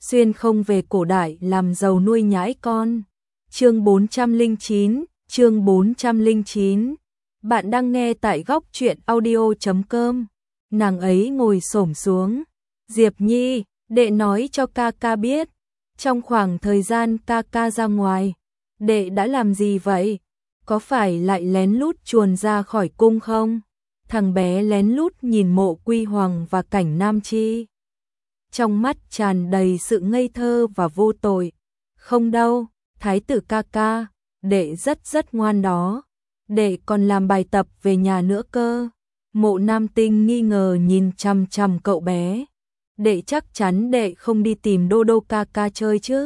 xuyên không về cổ đại làm giàu nuôi nhãi con. Chương 409. Bạn đang nghe tại góc truyện audio.com. Nàng ấy ngồi xổm xuống. Diệp Nhi, đệ nói cho ca ca biết, trong khoảng thời gian ca ca ra ngoài, đệ đã làm gì vậy? Có phải lại lén lút chuồn ra khỏi cung không? Thằng bé lén lút nhìn Mộ Quy Hoàng và Cảnh Nam Chi. Trong mắt tràn đầy sự ngây thơ và vô tội. Không đâu, thái tử ca ca, đệ rất ngoan đó. Đệ còn làm bài tập về nhà nữa cơ. Mộ Nam Tinh nghi ngờ nhìn chằm chằm cậu bé. Đệ chắc chắn đệ không đi tìm Đô Đô ca ca chơi chứ?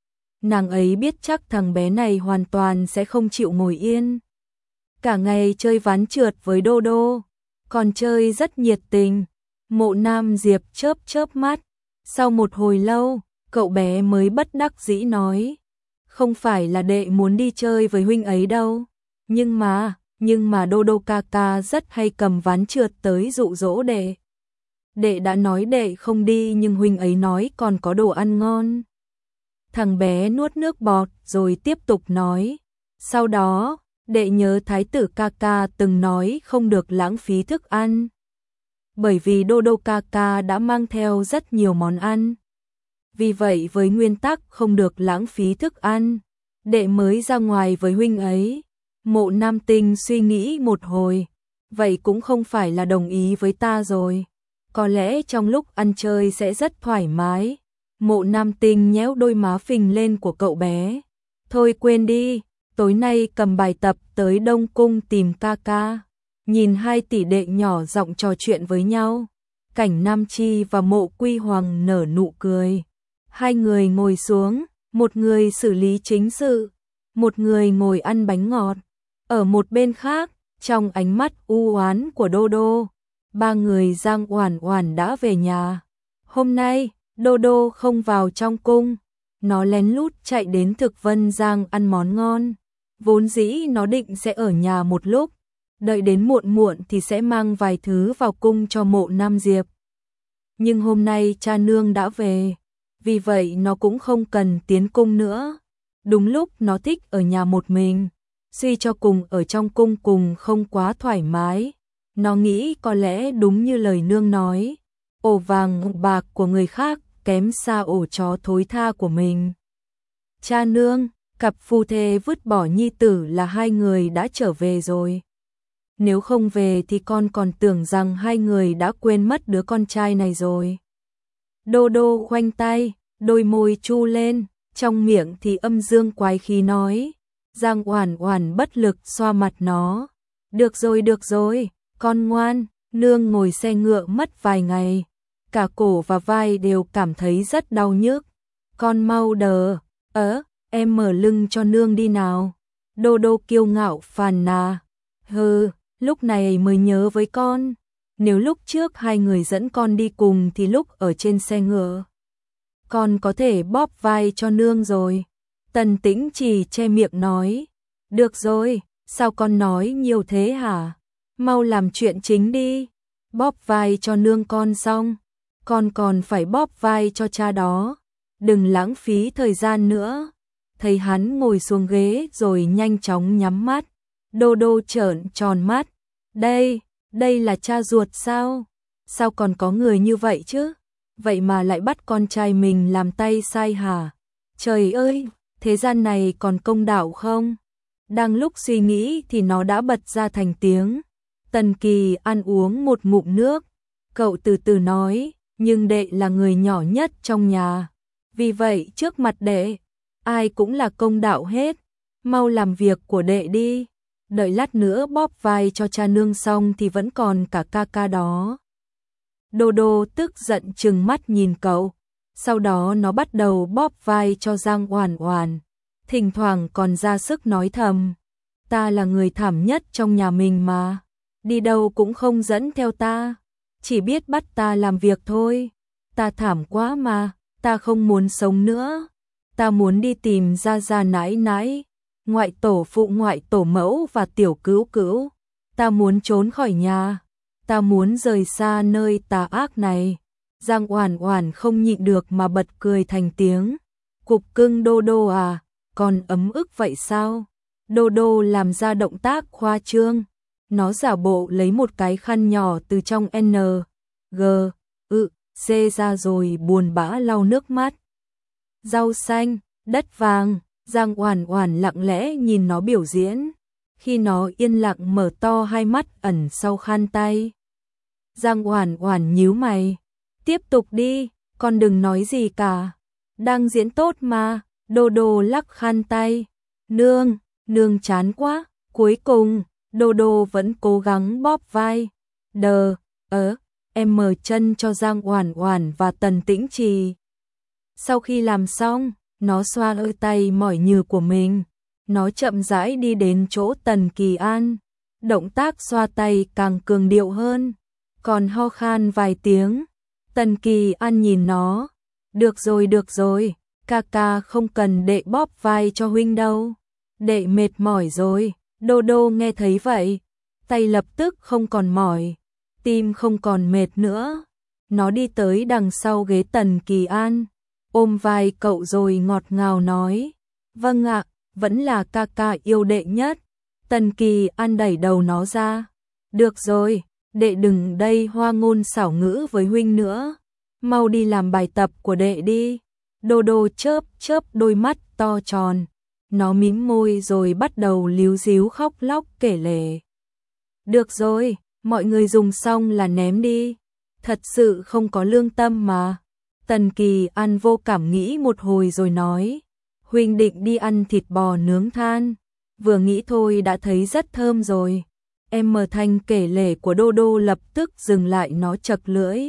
Nàng ấy biết chắc thằng bé này hoàn toàn sẽ không chịu ngồi yên. Cả ngày chơi ván trượt với Đô Đô, còn chơi rất nhiệt tình. Mộ Nam Diệp chớp mắt. Sau một hồi lâu, cậu bé mới bất đắc dĩ nói, không phải là đệ muốn đi chơi với huynh ấy đâu, nhưng mà Đô Đô ca ca rất hay cầm ván trượt tới dụ dỗ đệ. Đệ đã nói đệ không đi nhưng huynh ấy nói còn có đồ ăn ngon. Thằng bé nuốt nước bọt rồi tiếp tục nói, sau đó, đệ nhớ thái tử ca ca từng nói không được lãng phí thức ăn. Bởi vì Đô Đô ca ca đã mang theo rất nhiều món ăn. Vì vậy với nguyên tắc không được lãng phí thức ăn, đệ mới ra ngoài với huynh ấy. Mộ Nam Tinh suy nghĩ một hồi, vậy cũng không phải là đồng ý với ta rồi. Có lẽ trong lúc ăn chơi sẽ rất thoải mái. Mộ Nam Tinh nhéo đôi má phình lên của cậu bé. Thôi quên đi, tối nay cầm bài tập tới Đông Cung tìm ca ca. Nhìn hai tỷ đệ nhỏ giọng trò chuyện với nhau. Cảnh Nam Chi và Mộ Quy Hoàng nở nụ cười. Hai người ngồi xuống, một người xử lý chính sự, một người ngồi ăn bánh ngọt. Ở một bên khác, trong ánh mắt u oán của Đô Đô, ba người Giang Oản Oản đã về nhà. Hôm nay, Đô Đô không vào trong cung, nó lén lút chạy đến Thực Vân Giang ăn món ngon. Vốn dĩ nó định sẽ ở nhà một lúc, đợi đến muộn thì sẽ mang vài thứ vào cung cho Mộ Nam Diệp. Nhưng hôm nay cha nương đã về, vì vậy nó cũng không cần tiến cung nữa. Đúng lúc nó thích ở nhà một mình, suy cho cùng ở trong cung cùng không quá thoải mái. Nó nghĩ có lẽ đúng như lời nương nói, ổ vàng bạc của người khác kém xa ổ chó thối tha của mình. Cha nương, cặp phu thê vứt bỏ nhi tử là hai người đã trở về rồi. Nếu không về thì con còn tưởng rằng hai người đã quên mất đứa con trai này rồi. Đô Đô khoanh tay, đôi môi chu lên, trong miệng thì âm dương quái khí nói. Giang Oản Oản bất lực xoa mặt nó. Được rồi, con ngoan, nương ngồi xe ngựa mất vài ngày. Cả cổ và vai đều cảm thấy rất đau nhức. Con mau đỡ, em mở lưng cho nương đi nào. Đô Đô kiêu ngạo phàn nàn. Hừ, lúc này mới nhớ với con. Nếu lúc trước hai người dẫn con đi cùng thì lúc ở trên xe ngựa, con có thể bóp vai cho nương rồi. Tần Tĩnh chỉ che miệng nói. Được rồi, sao con nói nhiều thế hả? Mau làm chuyện chính đi. Bóp vai cho nương con xong, con còn phải bóp vai cho cha đó. Đừng lãng phí thời gian nữa. Thấy hắn ngồi xuống ghế rồi nhanh chóng nhắm mắt. Đô Đô trợn tròn mắt. Đây là cha ruột sao? Sao còn có người như vậy chứ? Vậy mà lại bắt con trai mình làm tay sai hả? Trời ơi, thế gian này còn công đạo không? Đang lúc suy nghĩ thì nó đã bật ra thành tiếng. Tần Kỳ ăn uống một ngụm nước. Cậu từ từ nói, nhưng đệ là người nhỏ nhất trong nhà. Vì vậy trước mặt đệ, ai cũng là công đạo hết. Mau làm việc của đệ đi. Đợi lát nữa bóp vai cho cha nương xong thì vẫn còn cả ca ca đó. Đô Đô tức giận trừng mắt nhìn cậu. Sau đó nó bắt đầu bóp vai cho Giang Oản Oản. Thỉnh thoảng còn ra sức nói thầm. Ta là người thảm nhất trong nhà mình mà. Đi đâu cũng không dẫn theo ta. Chỉ biết bắt ta làm việc thôi. Ta thảm quá mà. Ta không muốn sống nữa. Ta muốn đi tìm gia gia nãi nãi, ngoại tổ phụ ngoại tổ mẫu và tiểu cữu cữu. Ta muốn trốn khỏi nhà. Ta muốn rời xa nơi tà ác này. Giang Oản Oản không nhịn được mà bật cười thành tiếng. Cục cưng Đô Đô à, còn ấm ức vậy sao? Đô Đô làm ra động tác khoa trương. Nó giả bộ lấy một cái khăn nhỏ từ trong G, C ra rồi buồn bã lau nước mắt. Rau xanh, đất vàng, Giang Oản Oản lặng lẽ nhìn nó biểu diễn. Khi nó yên lặng mở to hai mắt ẩn sau khăn tay. Giang Oản Oản nhíu mày. Tiếp tục đi, con đừng nói gì cả. Đang diễn tốt mà. Đô Đô lắc khăn tay. Nương chán quá. Cuối cùng, Đô Đô vẫn cố gắng bóp vai. Em mở chân cho Giang Oản Oản và Tần Tĩnh Trì. Sau khi làm xong, nó xoa đôi tay mỏi nhừ của mình. Nó chậm rãi đi đến chỗ Tần Kỳ An. Động tác xoa tay càng cường điệu hơn. Còn ho khan vài tiếng. Tần Kỳ An nhìn nó. Được rồi, ca ca không cần đệ bóp vai cho huynh đâu. Đệ mệt mỏi rồi. Đô Đô nghe thấy vậy. Tay lập tức không còn mỏi. Tim không còn mệt nữa. Nó đi tới đằng sau ghế Tần Kỳ An. Ôm vai cậu rồi ngọt ngào nói. Vâng ạ, vẫn là ca ca yêu đệ nhất. Tần Kỳ An đẩy đầu nó ra. Được rồi, đệ đừng đây hoa ngôn xảo ngữ với huynh nữa. Mau đi làm bài tập của đệ đi. Đô Đô chớp đôi mắt to tròn. Nó mím môi rồi bắt đầu líu díu khóc lóc kể lể. Được rồi, mọi người dùng xong là ném đi. Thật sự không có lương tâm mà. Tần Kỳ An vô cảm nghĩ một hồi rồi nói. Huynh định đi ăn thịt bò nướng than. Vừa nghĩ thôi đã thấy rất thơm rồi. Em mở thanh kể lể của Đô Đô lập tức dừng lại, nó chật lưỡi.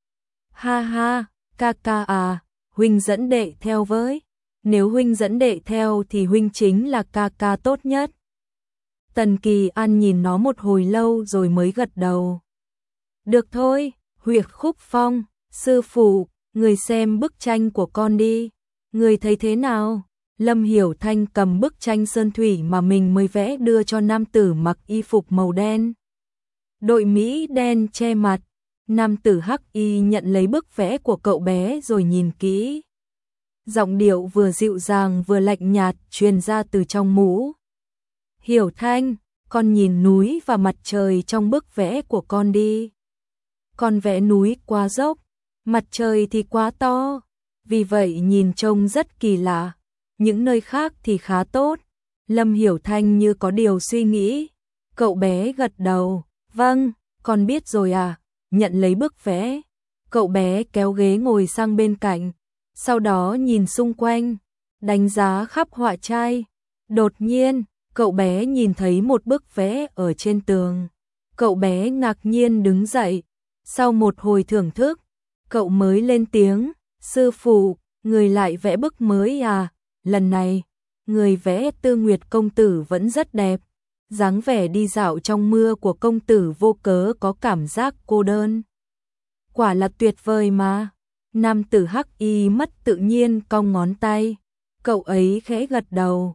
Ha ha, ca ca à, huynh dẫn đệ theo với. Nếu huynh dẫn đệ theo thì huynh chính là ca ca tốt nhất. Tần Kỳ An nhìn nó một hồi lâu rồi mới gật đầu. Được thôi, Huyệt Khúc Phong, sư phụ, người xem bức tranh của con đi. Người thấy thế nào? Lâm Hiểu Thanh cầm bức tranh sơn thủy mà mình mới vẽ đưa cho nam tử mặc y phục màu đen. Đội Mỹ đen che mặt. Nam tử hắc y nhận lấy bức vẽ của cậu bé rồi nhìn kỹ. Giọng điệu vừa dịu dàng vừa lạnh nhạt truyền ra từ trong mũ. Hiểu Thanh, con nhìn núi và mặt trời trong bức vẽ của con đi. Con vẽ núi quá dốc, mặt trời thì quá to, vì vậy nhìn trông rất kỳ lạ. Những nơi khác thì khá tốt. Lâm Hiểu Thanh như có điều suy nghĩ. Cậu bé gật đầu. Vâng, con biết rồi à. Nhận lấy bức vẽ. Cậu bé kéo ghế ngồi sang bên cạnh. Sau đó nhìn xung quanh. Đánh giá khắp họa trai. Đột nhiên, cậu bé nhìn thấy một bức vẽ ở trên tường. Cậu bé ngạc nhiên đứng dậy. Sau một hồi thưởng thức, cậu mới lên tiếng. Sư phụ, người lại vẽ bức mới à? Lần này, người vẽ Tư Nguyệt công tử vẫn rất đẹp. Dáng vẻ đi dạo trong mưa của công tử vô cớ có cảm giác cô đơn. Quả là tuyệt vời mà. Nam tử hắc y mất tự nhiên cong ngón tay. Cậu ấy khẽ gật đầu.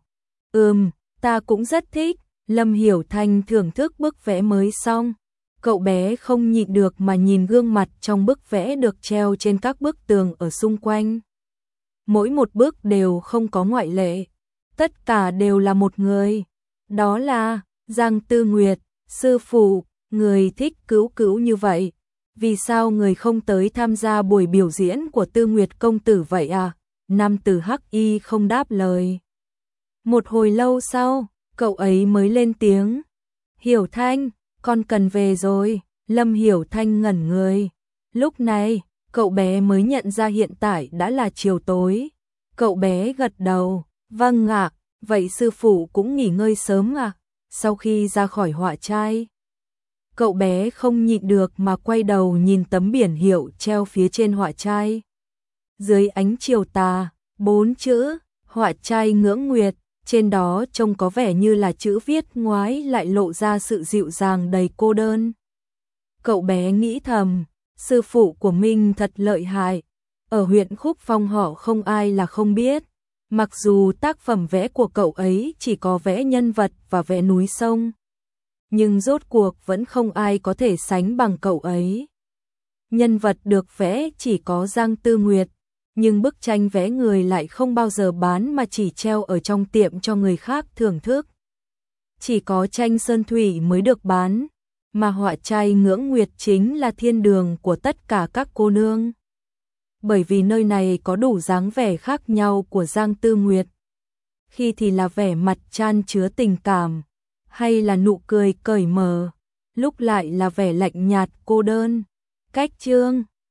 Ta cũng rất thích. Lâm Hiểu Thanh thưởng thức bức vẽ mới xong. Cậu bé không nhịn được mà nhìn gương mặt trong bức vẽ được treo trên các bức tường ở xung quanh. Mỗi một bức đều không có ngoại lệ. Tất cả đều là một người. Đó là Giang Tư Nguyệt. Sư phụ, người thích Cữu Cữu như vậy. Vì sao người không tới tham gia buổi biểu diễn của Tư Nguyệt công tử vậy à? Nam tử hắc y không đáp lời. Một hồi lâu sau, cậu ấy mới lên tiếng. Hiểu Thanh, con cần về rồi. Lâm Hiểu Thanh ngẩn người. Lúc này, cậu bé mới nhận ra hiện tại đã là chiều tối. Cậu bé gật đầu. Vâng ạ, vậy sư phụ cũng nghỉ ngơi sớm à? Sau khi ra khỏi họa trai, cậu bé không nhịn được mà quay đầu nhìn tấm biển hiệu treo phía trên họa trai. Dưới ánh chiều tà, 4 chữ, họa trai ngưỡng nguyệt, trên đó trông có vẻ như là chữ viết ngoái lại lộ ra sự dịu dàng đầy cô đơn. Cậu bé nghĩ thầm, sư phụ của mình thật lợi hại. Ở huyện Khúc Phong họ không ai là không biết. Mặc dù tác phẩm vẽ của cậu ấy chỉ có vẽ nhân vật và vẽ núi sông, nhưng rốt cuộc vẫn không ai có thể sánh bằng cậu ấy. nhân vật được vẽ chỉ có Giang Tư Nguyệt, nhưng bức tranh vẽ người lại không bao giờ bán mà chỉ treo ở trong tiệm cho người khác thưởng thức. Chỉ có tranh sơn thủy mới được bán, mà họa trai Ngưỡng Nguyệt chính là thiên đường của tất cả các cô nương. Bởi vì nơi này có đủ dáng vẻ khác nhau của Giang Tư Nguyệt. Khi thì là vẻ mặt chan chứa tình cảm, hay là nụ cười cởi mở, lúc lại là vẻ lạnh nhạt cô đơn. Cách chương